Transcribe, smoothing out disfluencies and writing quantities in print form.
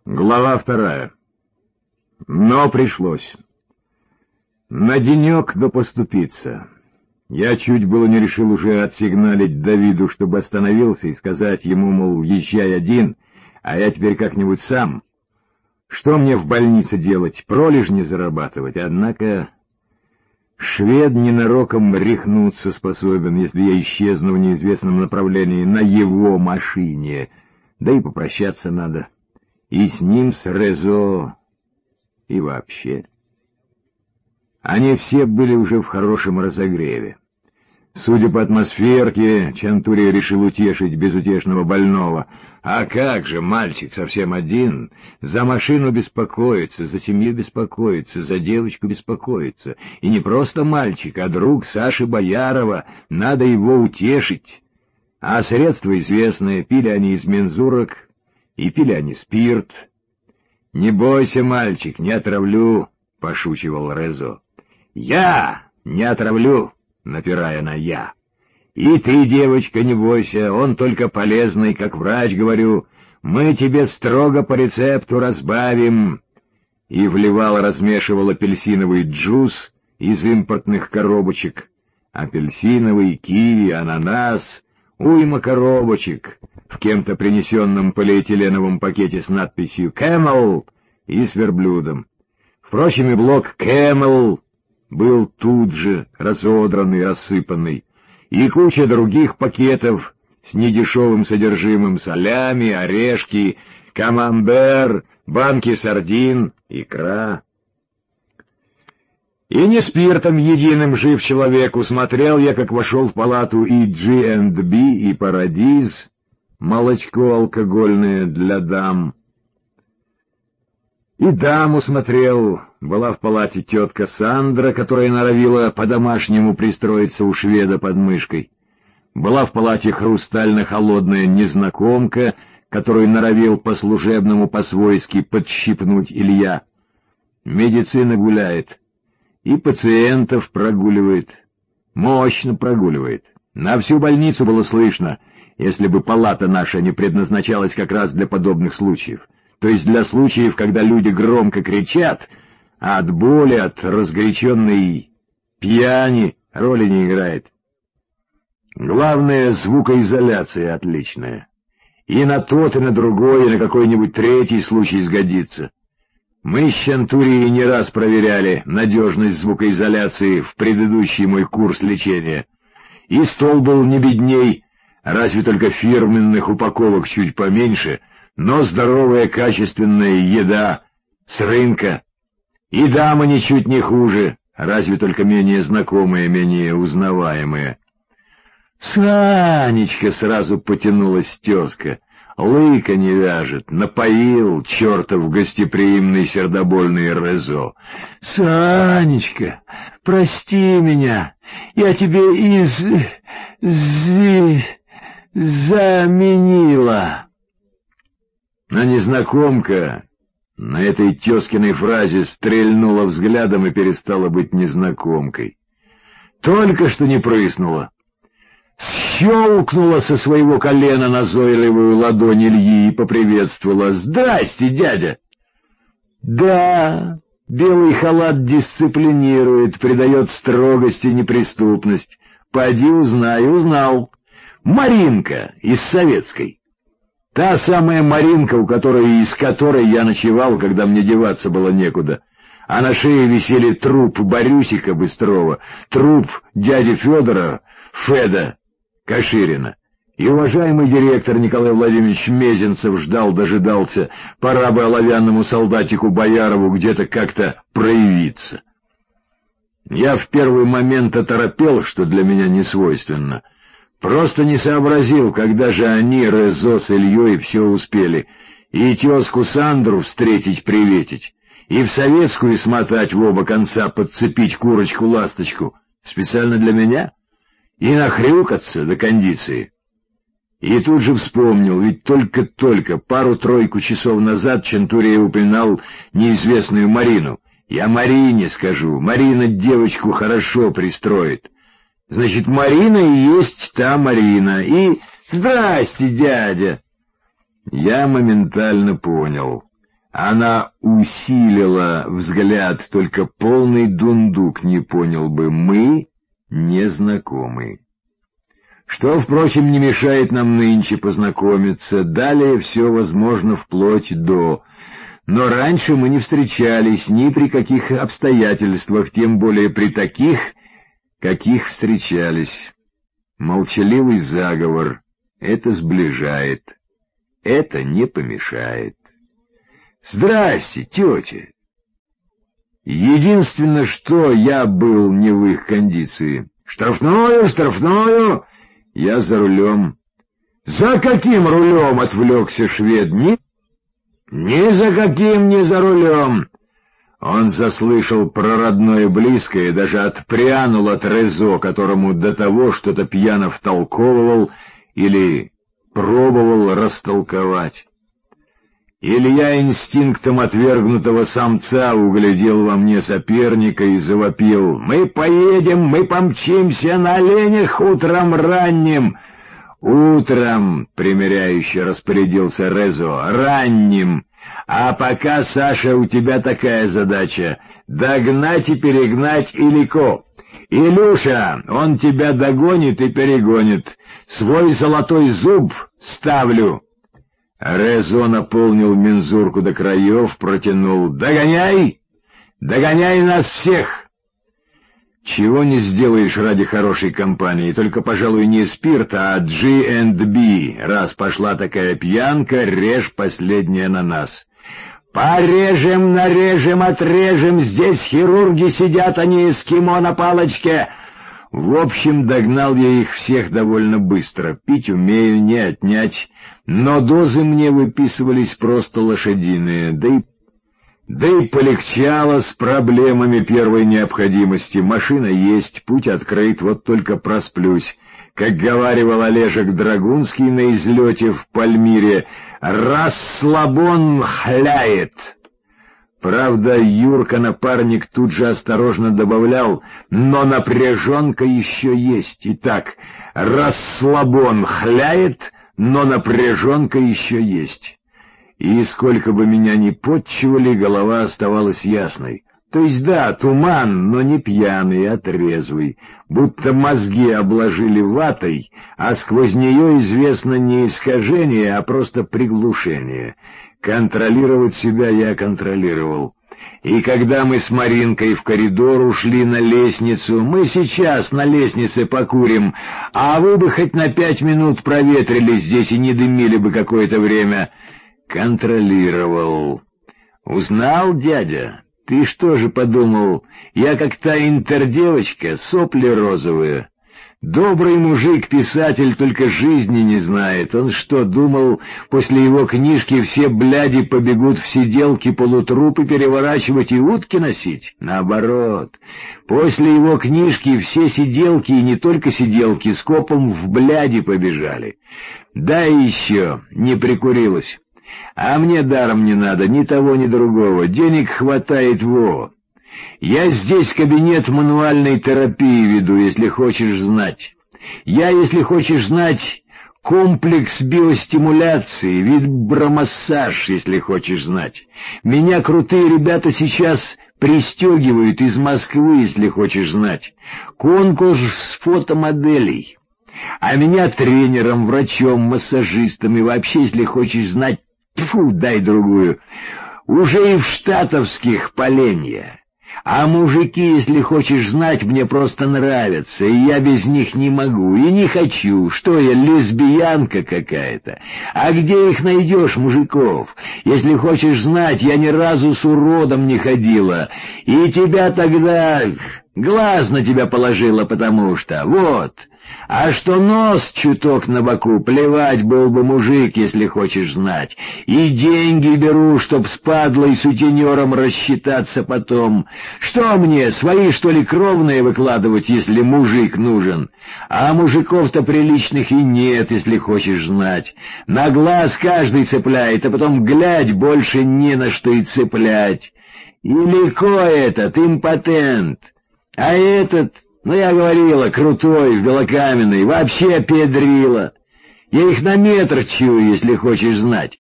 Глава 2. Но пришлось. На денек, но поступиться. Я чуть было не решил уже отсигналить Давиду, чтобы остановился, и сказать ему, мол, езжай один, а я теперь как-нибудь сам. Что мне в больнице делать, пролежни зарабатывать? Однако швед ненароком рехнуться способен, если я исчезну в неизвестном направлении на его машине, да и попрощаться надо. И с ним, с Резо, и вообще. Они все были уже в хорошем разогреве. Судя по атмосферке, Чантурия решил утешить безутешного больного. А как же, мальчик совсем один, за машину беспокоится, за семью беспокоится, за девочку беспокоится. И не просто мальчик, а друг Саши Боярова, надо его утешить. А средства известные, пили они из мензурок, и пили они спирт. «Не бойся, мальчик, не отравлю», — пошучивал Резо. «Я не отравлю», напирая на «я». «И ты, девочка, не бойся, он только полезный, как врач, говорю. Мы тебе строго по рецепту разбавим». И размешивал апельсиновый джус из импортных коробочек. Апельсиновый, киви, ананас, уйма коробочек в кем-то принесенном полиэтиленовом пакете с надписью «Camel» и с верблюдом. Впрочем, и блок «Camel» был тут же разодранный, рассыпанный, и куча других пакетов с недешевым содержимым: солями, орешки, камамбер, банки сардин, икра. И не спиртом единым жив человек. Усмотрел я, как вошел в палату и G&B, и Парадиз, молочко алкогольное для дам. И даму смотрел. Была в палате тетка Сандра, которая норовила по-домашнему пристроиться у шведа под мышкой. Была в палате хрустально-холодная незнакомка, которую норовил по-служебному по-свойски подщипнуть Илья. Медицина гуляет. И пациентов прогуливает. Мощно прогуливает. На всю больницу было слышно, если бы палата наша не предназначалась как раз для подобных случаев. То есть для случаев, когда люди громко кричат, а от боли, от разгоряченной пьяни роли не играет. Главное, звукоизоляция отличная. И на тот, и на другой, и на какой-нибудь третий случай сгодится. Мы с Чантурией не раз проверяли надежность звукоизоляции в предыдущий мой курс лечения. И стол был не бедней, разве только фирменных упаковок чуть поменьше, но здоровая качественная еда с рынка. И дамы ничуть не хуже, разве только менее знакомые, менее узнаваемые. «Санечка!» — сразу потянулась тезка. «Лыка не вяжет, напоил чертов гостеприимный сердобольный Резо. Санечка, прости меня, я тебе заменила». А незнакомка на этой тезкиной фразе стрельнула взглядом и перестала быть незнакомкой. Только что не прыснула. Щелкнула со своего колена назойливую ладонь Ильи и поприветствовала: «Здрасте, дядя!» Да, белый халат дисциплинирует, придает строгость и неприступность. Поди узнай, узнал. Маринка из Советской. Та самая Маринка, из которой я ночевал, когда мне деваться было некуда. А на шее висели труп Борюсика Быстрова, труп дяди Федора, Феда Каширина. И уважаемый директор Николай Владимирович Мезенцев ждал-дожидался, пора бы оловянному солдатику Боярову где-то как-то проявиться. Я в первый момент оторопел, что для меня не свойственно. Просто не сообразил, когда же они, Резо с Ильей, все успели. И тезку Сандру встретить-приветить, и в советскую смотать в оба конца, подцепить курочку-ласточку. Специально для меня? И нахрюкаться до кондиции. И тут же вспомнил, ведь только-только, пару-тройку часов назад Чантурия упоминал неизвестную Марину. Я Марине скажу, Марина девочку хорошо пристроит. Значит, Марина и есть та Марина. И «Здрасте, дядя!» Я моментально понял. Она усилила взгляд, только полный дундук не понял бы. Мы не знакомы. Что, впрочем, не мешает нам нынче познакомиться. Далее все возможно вплоть до... Но раньше мы не встречались ни при каких обстоятельствах, тем более при таких, каких встречались. Молчаливый заговор — это сближает, это не помешает. «Здрасте, тетя!» Единственное, что я был не в их кондиции. «Штрафную, штрафную!» Я за рулем. «За каким рулем?» — отвлекся швед. «Ни за каким не за рулем!» Он заслышал про родное близкое, даже отпрянул от Резо, которому до того что-то пьяно втолковывал или пробовал растолковать. Или я инстинктом отвергнутого самца углядел во мне соперника и завопил: «Мы поедем, мы помчимся на оленях утром ранним!» «Утром», — примиряюще распорядился Резо, — «ранним. А пока, Саша, у тебя такая задача — догнать и перегнать Илико. Илюша, он тебя догонит и перегонит. Свой золотой зуб ставлю». Резо наполнил мензурку до краев, протянул: «Догоняй! Догоняй нас всех!» Чего не сделаешь ради хорошей компании, только, пожалуй, не спирт, а G&B. Раз пошла такая пьянка, режь последняя на нас. «Порежем, нарежем, отрежем, здесь хирурги сидят, они эскимо на палочке». В общем, догнал я их всех довольно быстро. Пить умею, не отнять, но дозы мне выписывались просто лошадиные, да и полегчало с проблемами первой необходимости. Машина есть, путь открыт, вот только просплюсь. Как говаривал Олежек Драгунский на излете в Пальмире: «Расслабон хляет». Правда, Юрка-напарник тут же осторожно добавлял: «Но напряженка еще есть». Итак, расслабон хляет, но напряженка еще есть. И сколько бы меня ни подчивали, голова оставалась ясной. То есть да, туман, но не пьяный, а трезвый, будто мозги обложили ватой, а сквозь нее известно не искажение, а просто приглушение. Контролировать себя я контролировал. И когда мы с Маринкой в коридор ушли на лестницу: «Мы сейчас на лестнице покурим, а вы бы хоть на 5 минут проветрились здесь и не дымили бы какое-то время», контролировал. «Узнал, дядя? Ты что же подумал, я как та интердевочка, сопли розовые? Добрый мужик-писатель только жизни не знает. Он что, думал, после его книжки все бляди побегут в сиделки полутрупы переворачивать и утки носить? Наоборот, после его книжки все сиделки, и не только сиделки, скопом в бляди побежали. Да и еще не прикурилась. А мне даром не надо ни того, ни другого. Денег хватает, во. Я здесь кабинет мануальной терапии веду, если хочешь знать. Я, если хочешь знать, комплекс биостимуляции, вибромассаж, если хочешь знать. Меня крутые ребята сейчас пристегивают из Москвы, если хочешь знать. Конкурс фотомоделей. А меня тренером, врачом, массажистом и вообще, если хочешь знать, тьфу, дай другую, уже и в штатовских поленья. А мужики, если хочешь знать, мне просто нравятся, и я без них не могу, и не хочу. Что я, лесбиянка какая-то? А где их найдешь, мужиков? Если хочешь знать, я ни разу с уродом не ходила, и тебя тогда... глаз на тебя положила, потому что... вот... А что нос чуток на боку, плевать, был бы мужик, если хочешь знать. И деньги беру, чтоб с падлой сутенером рассчитаться потом. Что мне, свои, что ли, кровные выкладывать, если мужик нужен? А мужиков-то приличных и нет, если хочешь знать. На глаз каждый цепляет, а потом, глядь, больше не на что и цеплять. Илико этот, импотент. А этот... ну, я говорила, крутой, в белокаменной, вообще педрила. Я их на метр чую, если хочешь знать.